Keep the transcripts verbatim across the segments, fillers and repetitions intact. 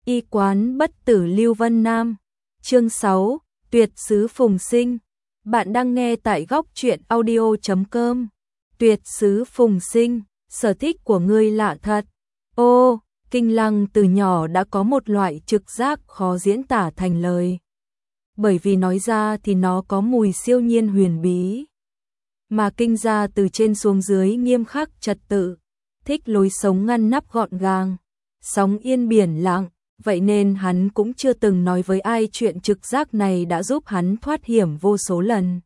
Y quán bất tử Lưu Vân Nam. Chương sáu, Tuyệt sứ Phùng Sinh. Bạn đang nghe tại góc truyện audio chấm com. Tuyệt sứ Phùng Sinh, sở thích của ngươi lạ thật. Ô, Kinh Lăng từ nhỏ đã có một loại trực giác khó diễn tả thành lời. Bởi vì nói ra thì nó có mùi siêu nhiên huyền bí. Mà Kinh gia từ trên xuống dưới nghiêm khắc trật tự, thích lối sống ngăn nắp gọn gàng, sóng yên biển lặng. Vậy nên hắn cũng chưa từng nói với ai chuyện trực giác này đã giúp hắn thoát hiểm vô số lần.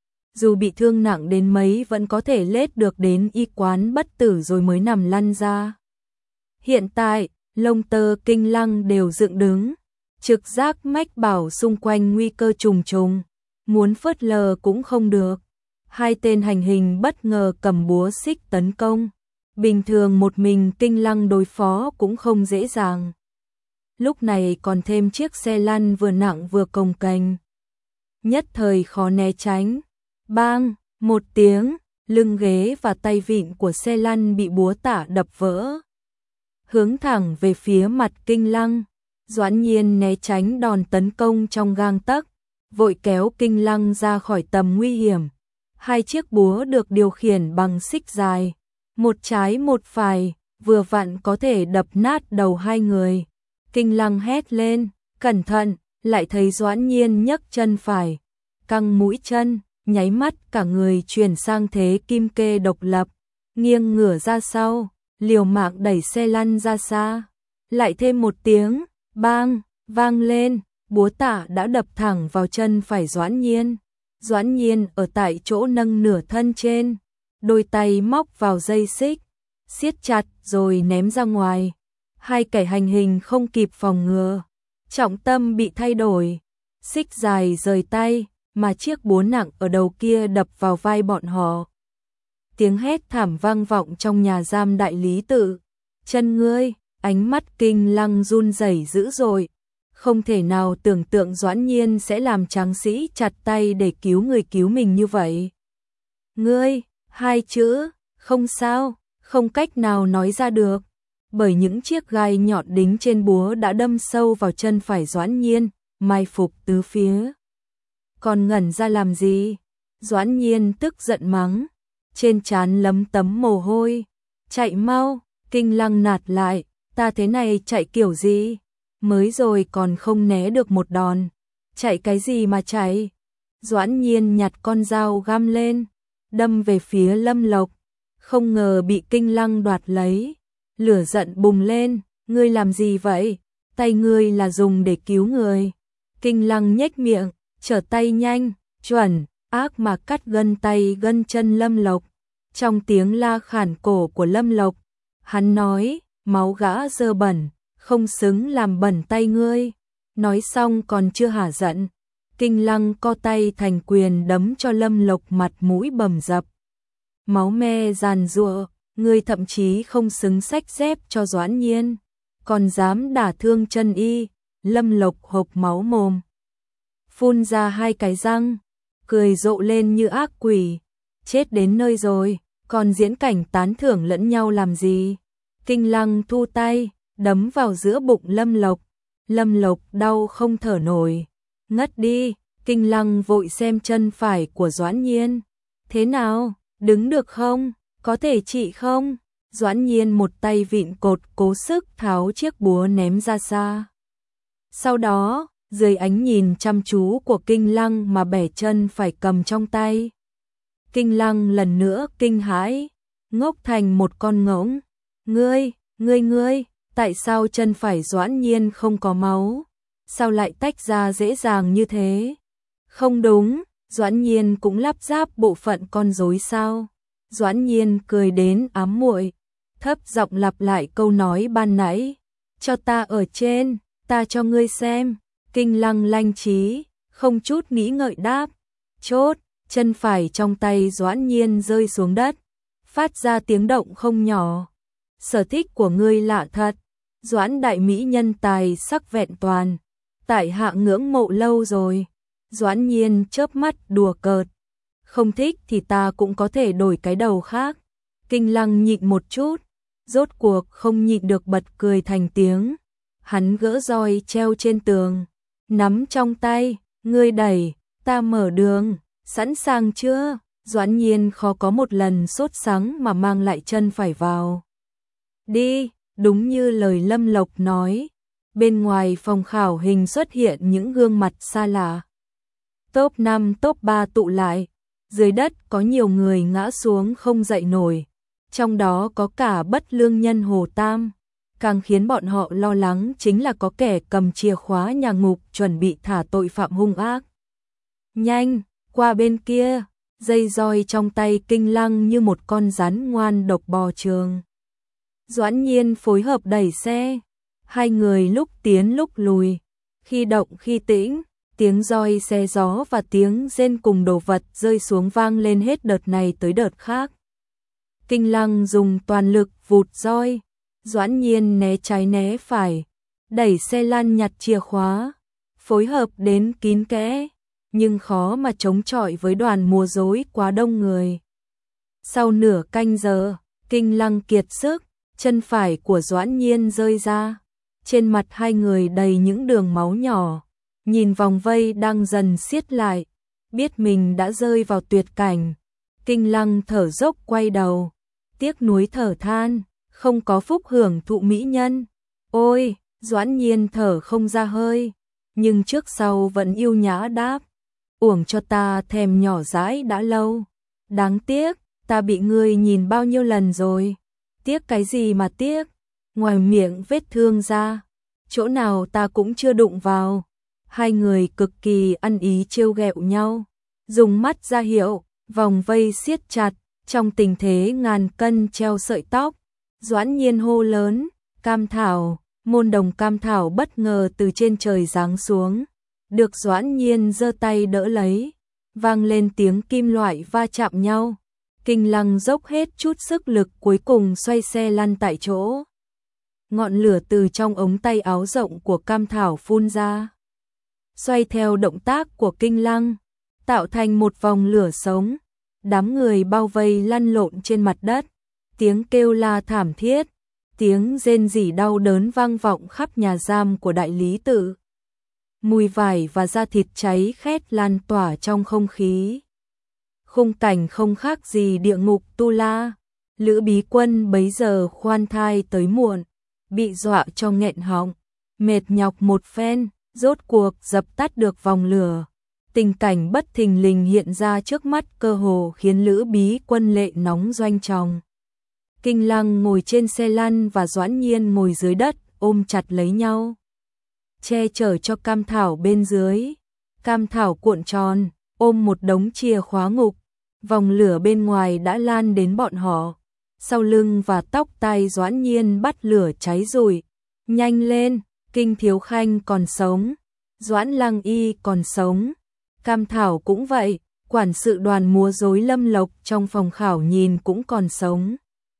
Dù bị thương nặng đến mấy vẫn có thể lết được đến y quán bất tử rồi mới nằm lăn ra. Hiện tại, lông tơ Kinh Lăng đều dựng đứng, trực giác mách bảo xung quanh nguy cơ trùng trùng, muốn phớt lờ cũng không được. Hai tên hành hình bất ngờ cầm búa xích tấn công, bình thường một mình Kinh Lăng đối phó cũng không dễ dàng. Lúc này còn thêm chiếc xe lăn vừa nặng vừa cồng kềnh, nhất thời khó né tránh. Bang, một tiếng, lưng ghế và tay vịn của xe lăn bị búa tả đập vỡ, hướng thẳng về phía mặt Kinh Lăng. Doãn Nhiên né tránh đòn tấn công trong gang tấc, vội kéo Kinh Lăng ra khỏi tầm nguy hiểm. Hai chiếc búa được điều khiển bằng xích dài, một trái một phải, vừa vặn có thể đập nát đầu hai người. Kinh Lăng hét lên, cẩn thận, lại thấy Doãn Nhiên nhấc chân phải, căng mũi chân, nháy mắt cả người chuyển sang thế kim kê độc lập, nghiêng ngửa ra sau, liều mạng đẩy xe lăn ra xa. Lại thêm một tiếng, bang, vang lên, búa tạ đã đập thẳng vào chân phải Doãn Nhiên. Doãn Nhiên ở tại chỗ nâng nửa thân trên, đôi tay móc vào dây xích, siết chặt rồi ném ra ngoài. Hai kẻ hành hình không kịp phòng ngừa, trọng tâm bị thay đổi, xích dài rời tay, mà chiếc búa nặng ở đầu kia đập vào vai bọn họ. Tiếng hét thảm vang vọng trong nhà giam đại lý tự. Chân ngươi, ánh mắt Kinh Lăng run rẩy dữ dội, không thể nào tưởng tượng Doãn Nhiên sẽ làm tráng sĩ chặt tay để cứu người cứu mình như vậy. Ngươi, hai chữ, không sao, không cách nào nói ra được. Bởi những chiếc gai nhọn đính trên búa đã đâm sâu vào chân phải Doãn Nhiên, mai phục tứ phía. Còn ngẩn ra làm gì? Doãn Nhiên tức giận mắng, trên trán lấm tấm mồ hôi. Chạy mau, Kinh Lăng nạt lại, ta thế này chạy kiểu gì? Mới rồi còn không né được một đòn. Chạy cái gì mà chạy? Doãn Nhiên nhặt con dao găm lên, đâm về phía Lâm Lộc, không ngờ bị Kinh Lăng đoạt lấy. Lửa giận bùng lên, ngươi làm gì vậy? Tay ngươi là dùng để cứu người. Kinh Lăng nhếch miệng, trở tay nhanh, chuẩn, ác mà cắt gân tay gân chân Lâm Lộc. Trong tiếng la khản cổ của Lâm Lộc, hắn nói, máu gã dơ bẩn, không xứng làm bẩn tay ngươi. Nói xong còn chưa hả giận, Kinh Lăng co tay thành quyền đấm cho Lâm Lộc mặt mũi bầm dập. Máu me giàn giụa. Ngươi thậm chí không xứng xách dép cho Doãn Nhiên, còn dám đả thương chân y. Lâm Lộc hộc máu mồm, phun ra hai cái răng, cười rộ lên như ác quỷ. Chết đến nơi rồi, còn diễn cảnh tán thưởng lẫn nhau làm gì? Kinh Lăng thu tay, đấm vào giữa bụng Lâm Lộc. Lâm Lộc đau không thở nổi, ngất đi. Kinh Lăng vội xem chân phải của Doãn Nhiên. Thế nào, đứng được không? Có thể trị không? Doãn Nhiên một tay vịn cột cố sức tháo chiếc búa ném ra xa. Sau đó, dưới ánh nhìn chăm chú của Kinh Lăng mà bẻ chân phải cầm trong tay. Kinh Lăng lần nữa kinh hãi, ngốc thành một con ngỗng. Ngươi, ngươi ngươi, tại sao chân phải Doãn Nhiên không có máu? Sao lại tách ra dễ dàng như thế? Không đúng, Doãn Nhiên cũng lắp ráp bộ phận con rối sao? Doãn Nhiên cười đến ám muội, thấp giọng lặp lại câu nói ban nãy, cho ta ở trên, ta cho ngươi xem. Kinh Lăng lanh trí, không chút nghĩ ngợi đáp, chốt. Chân phải trong tay Doãn Nhiên rơi xuống đất, phát ra tiếng động không nhỏ. Sở thích của ngươi lạ thật, Doãn đại mỹ nhân tài sắc vẹn toàn, tại hạ ngưỡng mộ lâu rồi. Doãn Nhiên chớp mắt đùa cợt, không thích thì ta cũng có thể đổi cái đầu khác. Kinh Lăng nhịn một chút, rốt cuộc không nhịn được bật cười thành tiếng. Hắn gỡ roi treo trên tường, nắm trong tay, ngươi đẩy, ta mở đường, sẵn sàng chưa? Doãn Nhiên khó có một lần sốt sắng mà mang lại chân phải vào. Đi, đúng như lời Lâm Lộc nói, bên ngoài phòng khảo hình xuất hiện những gương mặt xa lạ. Top năm top ba tụ lại, dưới đất có nhiều người ngã xuống không dậy nổi, trong đó có cả bất lương nhân Hồ Tam. Càng khiến bọn họ lo lắng chính là có kẻ cầm chìa khóa nhà ngục chuẩn bị thả tội phạm hung ác. Nhanh, qua bên kia, dây roi trong tay Kinh Lăng như một con rắn ngoan độc bò trường. Doãn Nhiên phối hợp đẩy xe, hai người lúc tiến lúc lùi, khi động khi tĩnh, tiếng roi xe gió và tiếng rên cùng đồ vật rơi xuống vang lên hết đợt này tới đợt khác. Kinh Lăng dùng toàn lực vụt roi, Doãn Nhiên né trái né phải, đẩy xe lăn nhặt chìa khóa, phối hợp đến kín kẽ, nhưng khó mà chống chọi với đoàn múa rối quá đông người. Sau nửa canh giờ, Kinh Lăng kiệt sức, chân phải của Doãn Nhiên rơi ra, trên mặt hai người đầy những đường máu nhỏ, nhìn vòng vây đang dần siết lại, biết mình đã rơi vào tuyệt cảnh. Kinh Lăng thở dốc quay đầu, tiếc nuối thở than, không có phúc hưởng thụ mỹ nhân. Ôi, Doãn Nhiên thở không ra hơi, nhưng trước sau vẫn yêu nhã đáp, uổng cho ta thèm nhỏ dãi đã lâu. Đáng tiếc, ta bị ngươi nhìn bao nhiêu lần rồi. Tiếc cái gì mà tiếc, ngoài miệng vết thương ra, chỗ nào ta cũng chưa đụng vào. Hai người cực kỳ ăn ý trêu ghẹo nhau, dùng mắt ra hiệu, vòng vây siết chặt, trong tình thế ngàn cân treo sợi tóc. Doãn Nhiên hô lớn, Cam Thảo, môn đồng Cam Thảo bất ngờ từ trên trời giáng xuống, được Doãn Nhiên giơ tay đỡ lấy, vang lên tiếng kim loại va chạm nhau. Kinh Lăng dốc hết chút sức lực cuối cùng xoay xe lăn tại chỗ. Ngọn lửa từ trong ống tay áo rộng của Cam Thảo phun ra, xoay theo động tác của Kinh Lăng, tạo thành một vòng lửa sống. Đám người bao vây lăn lộn trên mặt đất, tiếng kêu la thảm thiết, tiếng rên rỉ đau đớn vang vọng khắp nhà giam của đại lý tự. Mùi vải và da thịt cháy khét lan tỏa trong không khí. Khung cảnh không khác gì địa ngục Tu La. Lữ Bí Quân bấy giờ khoan thai tới muộn, bị dọa cho nghẹn họng, mệt nhọc một phen, rốt cuộc dập tắt được vòng lửa. Tình cảnh bất thình lình hiện ra trước mắt cơ hồ khiến Lữ Bí Quân lệ nóng doanh tròng. Kinh Lăng ngồi trên xe lăn và Doãn Nhiên ngồi dưới đất, ôm chặt lấy nhau, che chở cho Cam Thảo bên dưới. Cam Thảo cuộn tròn, ôm một đống chìa khóa ngục, vòng lửa bên ngoài đã lan đến bọn họ. Sau lưng và tóc tai Doãn Nhiên bắt lửa cháy rụi. Nhanh lên, Kinh Thiếu Khanh còn sống, Doãn Lăng Y còn sống, Cam Thảo cũng vậy, quản sự đoàn múa rối Lâm Lộc trong phòng khảo nhìn cũng còn sống.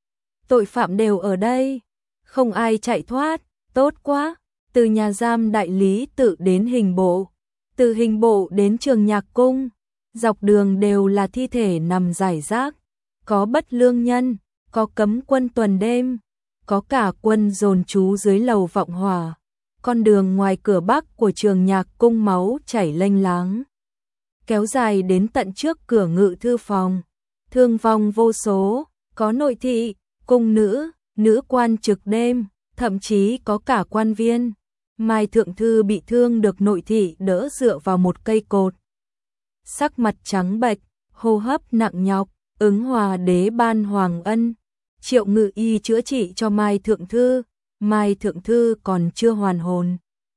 Tội phạm đều ở đây, không ai chạy thoát, tốt quá. Từ nhà giam đại lý tự đến hình bộ, từ hình bộ đến trường nhạc cung, dọc đường đều là thi thể nằm rải rác, có bất lương nhân, có cấm quân tuần đêm, có cả quân dồn trú dưới lầu Vọng Hòa. Con đường ngoài cửa bắc của trường nhạc cung máu chảy lênh láng, kéo dài đến tận trước cửa ngự thư phòng, thương vong vô số, có nội thị, cung nữ, nữ quan trực đêm, thậm chí có cả quan viên. Mai Thượng Thư bị thương được nội thị đỡ dựa vào một cây cột. Sắc mặt trắng bệch, hô hấp nặng nhọc, Ứng Hòa đế ban hoàng ân, Triệu Ngự Y chữa trị cho Mai Thượng Thư. Mai Thượng Thư còn chưa hoàn hồn.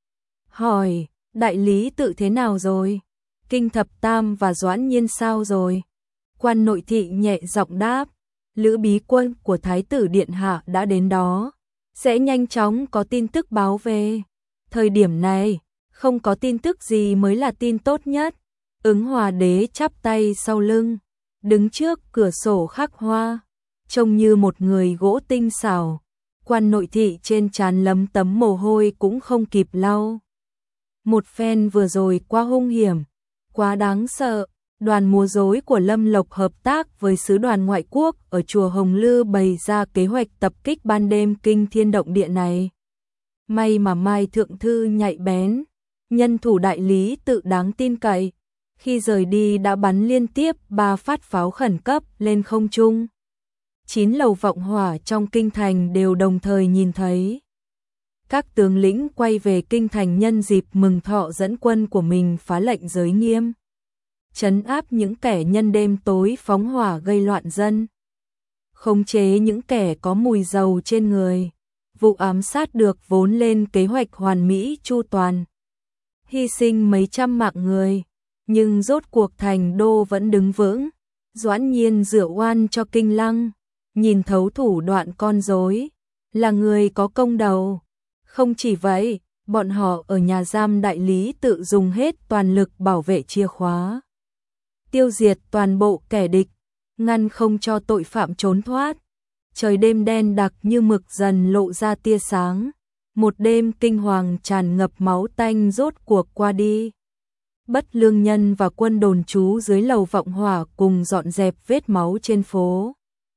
Hỏi, đại lý tự thế nào rồi? Kinh Thập Tam và Doãn Nhiên sao rồi? Quan nội thị nhẹ giọng đáp, Lữ Bí Quân của Thái tử Điện Hạ đã đến đó, sẽ nhanh chóng có tin tức báo về. Thời điểm này, không có tin tức gì mới là tin tốt nhất. Ứng Hòa đế chắp tay sau lưng, đứng trước cửa sổ khắc hoa, trông như một người gỗ tinh xảo. Quan nội thị trên trán lấm tấm mồ hôi cũng không kịp lau. Một phen vừa rồi quá hung hiểm, quá đáng sợ. Đoàn múa rối của Lâm Lộc hợp tác với sứ đoàn ngoại quốc ở chùa Hồng Lư bày ra kế hoạch tập kích ban đêm kinh thiên động địa này. May mà Mai Thượng Thư nhạy bén, nhân thủ đại lý tự đáng tin cậy, khi rời đi đã bắn liên tiếp ba phát pháo khẩn cấp lên không trung. Chín lầu vọng hỏa trong kinh thành đều đồng thời nhìn thấy. Các tướng lĩnh quay về kinh thành nhân dịp mừng thọ dẫn quân của mình phá lệnh giới nghiêm, trấn áp những kẻ nhân đêm tối phóng hỏa gây loạn dân, khống chế những kẻ có mùi dầu trên người. Vụ ám sát được vốn lên kế hoạch hoàn mỹ chu toàn, hy sinh mấy trăm mạng người, nhưng rốt cuộc thành đô vẫn đứng vững. Doãn Nhiên rửa oan cho Kinh Lăng, nhìn thấu thủ đoạn con rối, là người có công đầu. Không chỉ vậy, bọn họ ở nhà giam đại lý tự dùng hết toàn lực bảo vệ chìa khóa, tiêu diệt toàn bộ kẻ địch, ngăn không cho tội phạm trốn thoát. Trời đêm đen đặc như mực dần lộ ra tia sáng, một đêm kinh hoàng tràn ngập máu tanh rốt cuộc qua đi. Bất Lương Nhân và quân đồn trú dưới lầu vọng hỏa cùng dọn dẹp vết máu trên phố.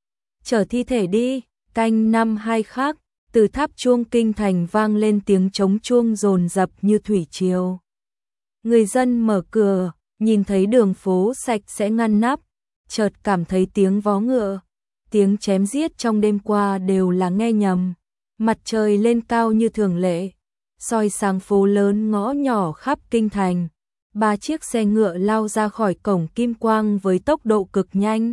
Chở thi thể đi. Canh năm hai khác, từ tháp chuông kinh thành vang lên tiếng trống chuông dồn dập như thủy triều. Người dân mở cửa, nhìn thấy đường phố sạch sẽ ngăn nắp, chợt cảm thấy tiếng vó ngựa, tiếng chém giết trong đêm qua đều là nghe nhầm. Mặt trời lên cao như thường lệ, soi sáng phố lớn ngõ nhỏ khắp kinh thành. Ba chiếc xe ngựa lao ra khỏi cổng Kim Quang với tốc độ cực nhanh,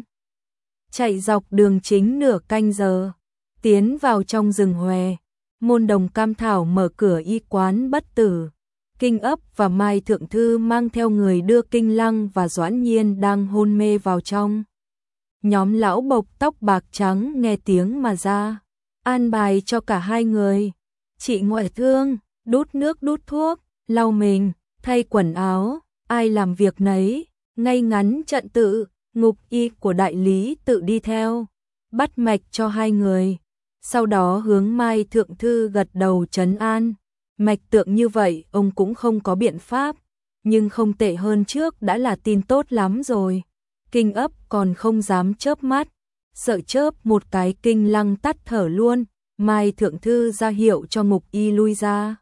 chạy dọc đường chính nửa canh giờ, tiến vào trong rừng hòe. Môn Đồng Cam Thảo mở cửa y quán Bất Tử. Kinh Ấp và Mai Thượng Thư mang theo người đưa Kinh Lăng và Doãn Nhiên đang hôn mê vào trong. Nhóm lão bộc tóc bạc trắng nghe tiếng mà ra, an bài cho cả hai người. Trị ngoại thương, đút nước đút thuốc, lau mình, thay quần áo, ai làm việc nấy, ngay ngắn trận tự. Ngục y của đại lý tự đi theo, bắt mạch cho hai người. Sau đó hướng Mai Thượng Thư gật đầu trấn an. Mạch tượng như vậy ông cũng không có biện pháp, nhưng không tệ hơn trước đã là tin tốt lắm rồi. Kinh Ấp còn không dám chớp mắt, sợ chớp một cái Kinh Lăng tắt thở luôn. Mai Thượng Thư ra hiệu cho ngục y lui ra,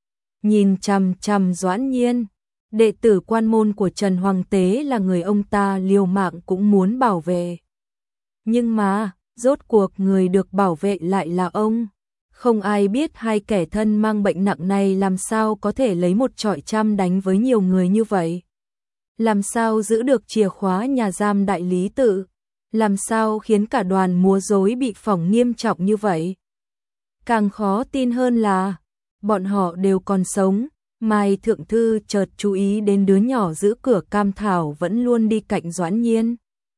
nhìn chằm chằm Doãn Nhiên. Đệ tử quan môn của Trần Hoàng Tế là người ông ta liều mạng cũng muốn bảo vệ. Nhưng mà, rốt cuộc người được bảo vệ lại là ông. Không ai biết hai kẻ thân mang bệnh nặng này làm sao có thể lấy một trọi trăm đánh với nhiều người như vậy. Làm sao giữ được chìa khóa nhà giam đại lý tự. Làm sao khiến cả đoàn múa rối bị phỏng nghiêm trọng như vậy. Càng khó tin hơn là, bọn họ đều còn sống. Mai Thượng Thư chợt chú ý đến đứa nhỏ giữ cửa Cam Thảo vẫn luôn đi cạnh Doãn Nhiên.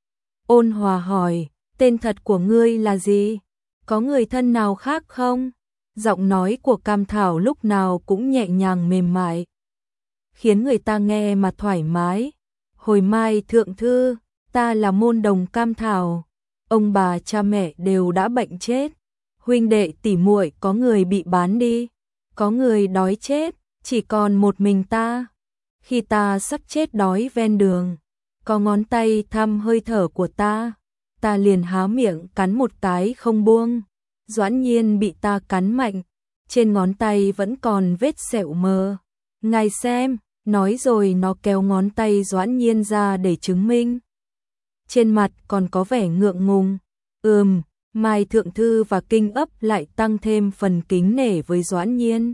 Ôn hòa hỏi, tên thật của ngươi là gì? Có người thân nào khác không? Giọng nói của Cam Thảo lúc nào cũng nhẹ nhàng mềm mại, khiến người ta nghe mà thoải mái. Hồi Mai Thượng Thư, ta là Môn Đồng Cam Thảo. Ông bà cha mẹ đều đã bệnh chết. Huynh đệ tỉ muội có người bị bán đi, có người đói chết. Chỉ còn một mình ta. Khi ta sắp chết đói ven đường, có ngón tay thăm hơi thở của ta, ta liền há miệng cắn một cái không buông. Doãn Nhiên bị ta cắn mạnh, trên ngón tay vẫn còn vết sẹo mờ. Ngài xem, nói rồi nó kéo ngón tay Doãn Nhiên ra để chứng minh. Trên mặt còn có vẻ ngượng ngùng. Ừm, Mai Thượng Thư và Kinh Ấp lại tăng thêm phần kính nể với Doãn Nhiên.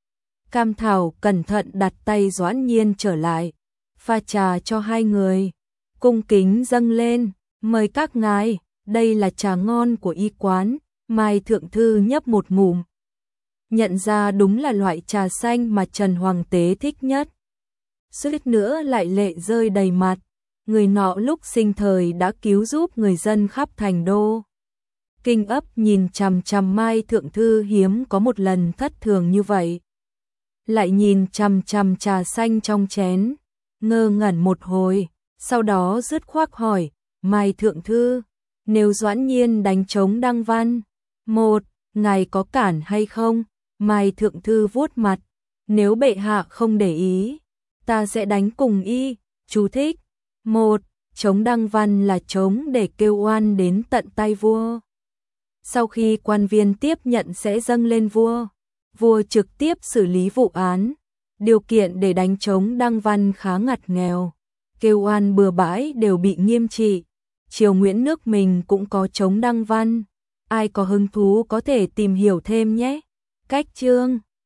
Cam Thảo cẩn thận đặt tay Doãn Nhiên trở lại, pha trà cho hai người, cung kính dâng lên, mời các ngài, đây là trà ngon của y quán. Mai Thượng Thư nhấp một ngụm, nhận ra đúng là loại trà xanh mà Trần Hoàng Tế thích nhất. Suýt nữa lại lệ rơi đầy mặt, người nọ lúc sinh thời đã cứu giúp người dân khắp thành đô. Kinh Ấp nhìn chằm chằm Mai Thượng Thư hiếm có một lần thất thường như vậy. Lại nhìn chằm chằm trà xanh trong chén, ngơ ngẩn một hồi, sau đó dứt khoát hỏi, Mai Thượng Thư, nếu Doãn Nhiên đánh trống đăng văn, một, ngài có cản hay không? Mai Thượng Thư vuốt mặt, nếu bệ hạ không để ý, ta sẽ đánh cùng y. Chú thích, một, trống đăng văn là trống để kêu oan đến tận tay vua. Sau khi quan viên tiếp nhận sẽ dâng lên vua. vua trực tiếp xử lý vụ án. Điều kiện để đánh trống Đăng Văn khá ngặt nghèo, kêu oan bừa bãi đều bị nghiêm trị. Triều Nguyễn nước mình cũng có trống Đăng Văn. Ai có hứng thú có thể tìm hiểu thêm nhé. Cách chương